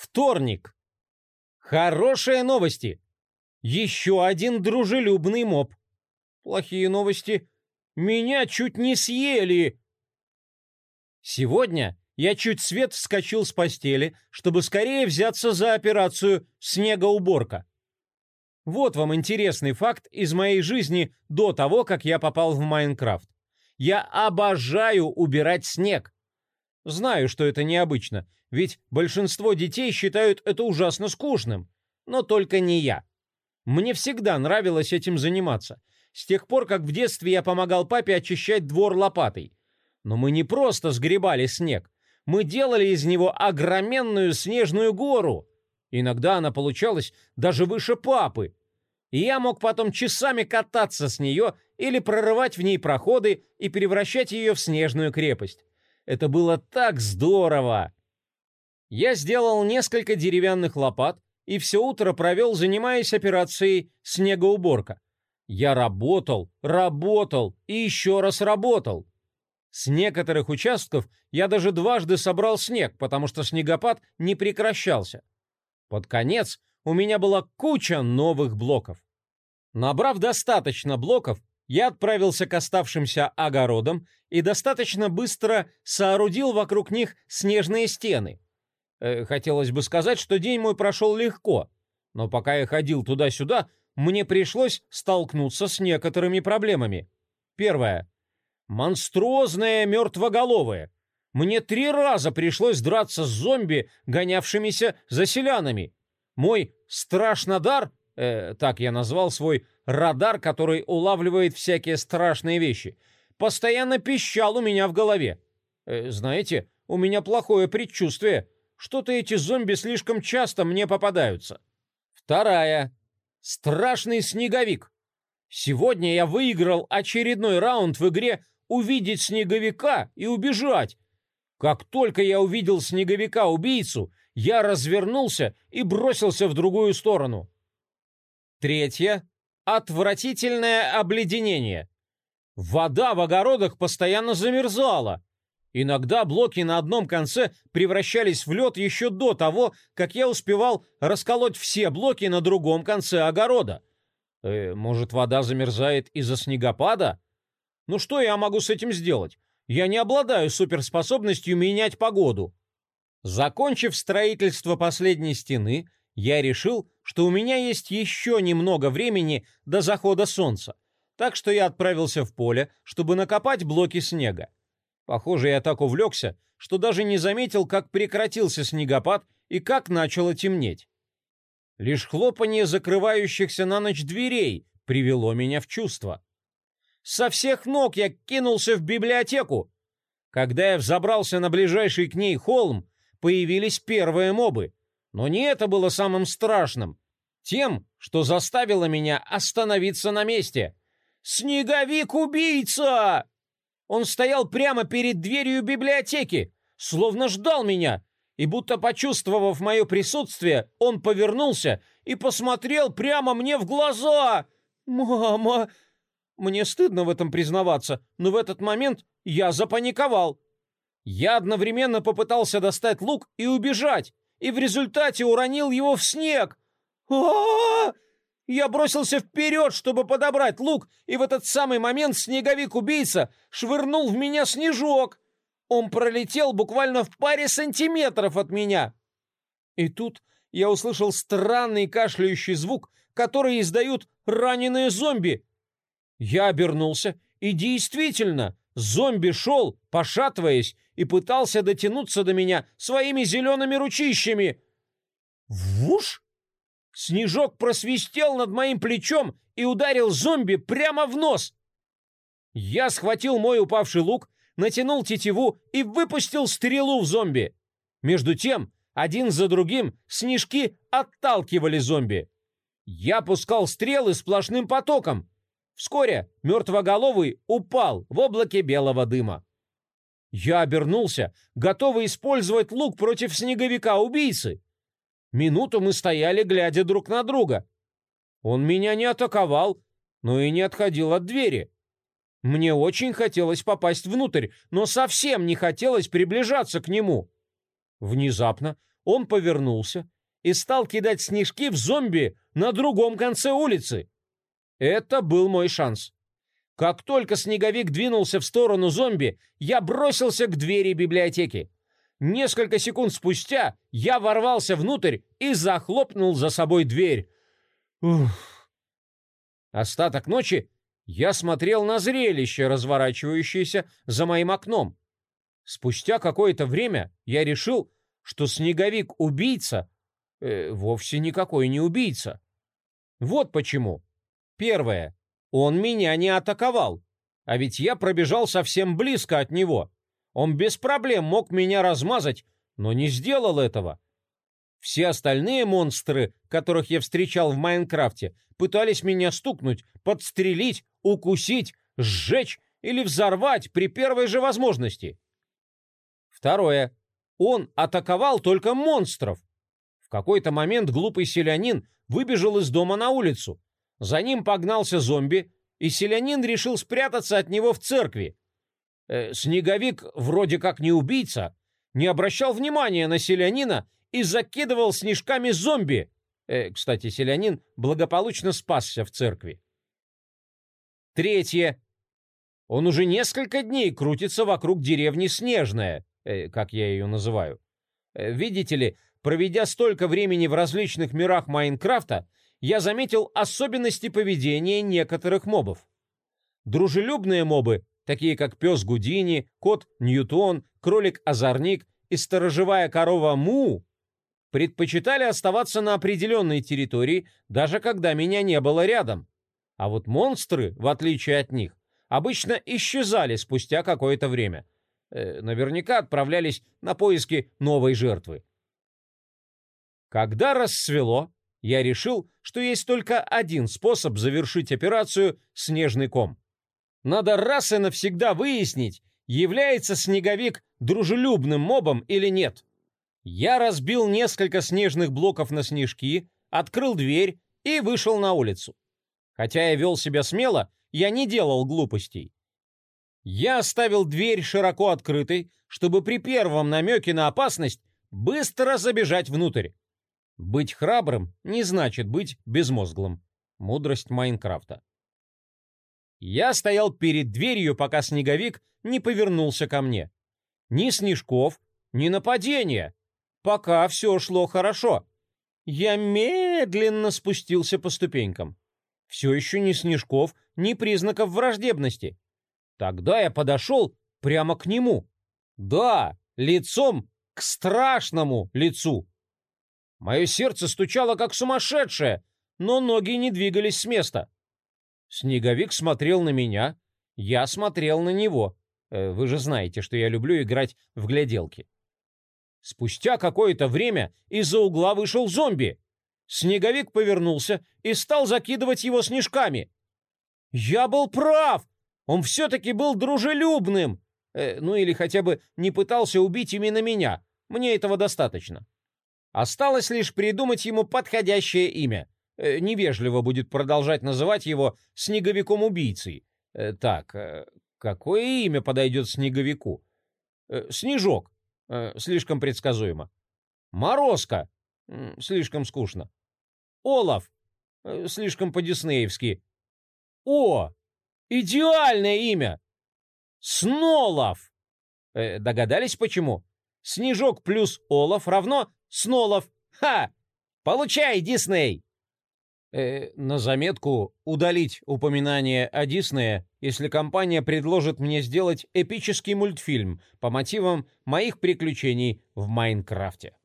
Вторник. Хорошие новости. Еще один дружелюбный моб. Плохие новости. Меня чуть не съели. Сегодня я чуть свет вскочил с постели, чтобы скорее взяться за операцию «Снегоуборка». Вот вам интересный факт из моей жизни до того, как я попал в Майнкрафт. Я обожаю убирать снег. Знаю, что это необычно, ведь большинство детей считают это ужасно скучным. Но только не я. Мне всегда нравилось этим заниматься. С тех пор, как в детстве я помогал папе очищать двор лопатой. Но мы не просто сгребали снег. Мы делали из него огроменную снежную гору. Иногда она получалась даже выше папы. И я мог потом часами кататься с нее или прорывать в ней проходы и превращать ее в снежную крепость. Это было так здорово! Я сделал несколько деревянных лопат и все утро провел, занимаясь операцией «Снегоуборка». Я работал и еще раз работал. С некоторых участков я даже дважды собрал снег, потому что снегопад не прекращался. Под конец у меня была куча новых блоков. Набрав достаточно блоков, я отправился к оставшимся огородам и достаточно быстро соорудил вокруг них снежные стены. Хотелось бы сказать, что день мой прошел легко, но пока я ходил туда-сюда, мне пришлось столкнуться с некоторыми проблемами. Первое. Монструозное мертвоголовое. Мне 3 раза пришлось драться с зомби, гонявшимися за селянами. Мой страшнодар, так я назвал свой радар, который улавливает всякие страшные вещи, постоянно пищал у меня в голове. Знаете, у меня плохое предчувствие. Что-то эти зомби слишком часто мне попадаются. Вторая. Страшный снеговик. Сегодня я выиграл очередной раунд в игре «Увидеть снеговика и убежать». Как только я увидел снеговика-убийцу, я развернулся и бросился в другую сторону. Третье. Отвратительное обледенение. Вода в огородах постоянно замерзала. Иногда блоки на одном конце превращались в лед еще до того, как я успевал расколоть все блоки на другом конце огорода. Может, вода замерзает из-за снегопада? Ну что я могу с этим сделать? Я не обладаю суперспособностью менять погоду. Закончив строительство последней стены, я решил, что у меня есть еще немного времени до захода солнца, так что я отправился в поле, чтобы накопать блоки снега. Похоже, я так увлекся, что даже не заметил, как прекратился снегопад и как начало темнеть. Лишь хлопанье закрывающихся на ночь дверей привело меня в чувство. Со всех ног я кинулся в библиотеку. Когда я взобрался на ближайший к ней холм, появились первые мобы. Но не это было самым страшным. Тем, что заставило меня остановиться на месте. «Снеговик-убийца!» Он стоял прямо перед дверью библиотеки, словно ждал меня, и будто почувствовав мое присутствие, он повернулся и посмотрел прямо мне в глаза. «Мама!» Мне стыдно в этом признаваться, но в этот момент я запаниковал. Я одновременно попытался достать лук и убежать, и в результате уронил его в снег. А-а-а! Я бросился вперед, чтобы подобрать лук, и в этот самый момент снеговик-убийца швырнул в меня снежок. Он пролетел буквально в паре сантиметров от меня. И тут я услышал странный кашляющий звук, который издают раненые зомби. Я обернулся, и действительно, зомби шел, пошатываясь, и пытался дотянуться до меня своими зелеными ручищами. Вуш! Снежок просвистел над моим плечом и ударил зомби прямо в нос. Я схватил мой упавший лук, натянул тетиву и выпустил стрелу в зомби. Между тем, один за другим снежки отталкивали зомби. Я пускал стрелы сплошным потоком. Вскоре мертвоголовый упал в облаке белого дыма. Я обернулся, готовый использовать лук против снеговика-убийцы. Минуту мы стояли, глядя друг на друга. Он меня не атаковал, но и не отходил от двери. Мне очень хотелось попасть внутрь, но совсем не хотелось приближаться к нему. Внезапно он повернулся и стал кидать снежки в зомби на другом конце улицы. Это был мой шанс. Как только снеговик двинулся в сторону зомби, я бросился к двери библиотеки. Несколько секунд спустя я ворвался внутрь и захлопнул за собой дверь. Ух. Остаток ночи я смотрел на зрелище, разворачивающееся за моим окном. Спустя какое-то время я решил, что снеговик-убийца вовсе никакой не убийца. Вот почему. Первое. Он меня не атаковал, а ведь я пробежал совсем близко от него. Он без проблем мог меня размазать, но не сделал этого. Все остальные монстры, которых я встречал в Майнкрафте, пытались меня стукнуть, подстрелить, укусить, сжечь или взорвать при первой же возможности. Второе. Он атаковал только монстров. В какой-то момент глупый селянин выбежал из дома на улицу. За ним погнался зомби, и селянин решил спрятаться от него в церкви. Снеговик, вроде как не убийца, не обращал внимания на селянина и закидывал снежками зомби. Кстати, селянин благополучно спасся в церкви. Третье. Он уже несколько дней крутится вокруг деревни Снежная, как я ее называю. Видите ли, проведя столько времени в различных мирах Майнкрафта, я заметил особенности поведения некоторых мобов. Дружелюбные мобы, такие как пес Гудини, кот Ньютон, кролик-озорник и сторожевая корова Му, предпочитали оставаться на определенной территории, даже когда меня не было рядом. А вот монстры, в отличие от них, обычно исчезали спустя какое-то время. Наверняка отправлялись на поиски новой жертвы. Когда рассвело, я решил, что есть только один способ завершить операцию «Снежный ком». Надо раз и навсегда выяснить, является снеговик дружелюбным мобом или нет. Я разбил несколько снежных блоков на снежки, открыл дверь и вышел на улицу. Хотя я вел себя смело, я не делал глупостей. Я оставил дверь широко открытой, чтобы при первом намеке на опасность быстро забежать внутрь. Быть храбрым не значит быть безмозглым. Мудрость Майнкрафта. Я стоял перед дверью, пока снеговик не повернулся ко мне. Ни снежков, ни нападения. Пока все шло хорошо. Я медленно спустился по ступенькам. Все еще ни снежков, ни признаков враждебности. Тогда я подошел прямо к нему. Да, лицом к страшному лицу. Мое сердце стучало как сумасшедшее, но ноги не двигались с места. Снеговик смотрел на меня, я смотрел на него. Вы же знаете, что я люблю играть в гляделки. Спустя какое-то время из-за угла вышел зомби. Снеговик повернулся и стал закидывать его снежками. Я был прав! Он все-таки был дружелюбным! Ну или хотя бы не пытался убить именно меня. Мне этого достаточно. Осталось лишь придумать ему подходящее имя. Невежливо будет продолжать называть его снеговиком-убийцей. Так, какое имя подойдет снеговику? Снежок. Слишком предсказуемо. Морозко. Слишком скучно. Олаф. Слишком по-диснеевски. О! Идеальное имя! Снолов! Догадались, почему? Снежок плюс Олаф равно Снолов. Ха! Получай, Дисней! На заметку удалить упоминание о Диснее, если компания предложит мне сделать эпический мультфильм по мотивам моих приключений в Майнкрафте.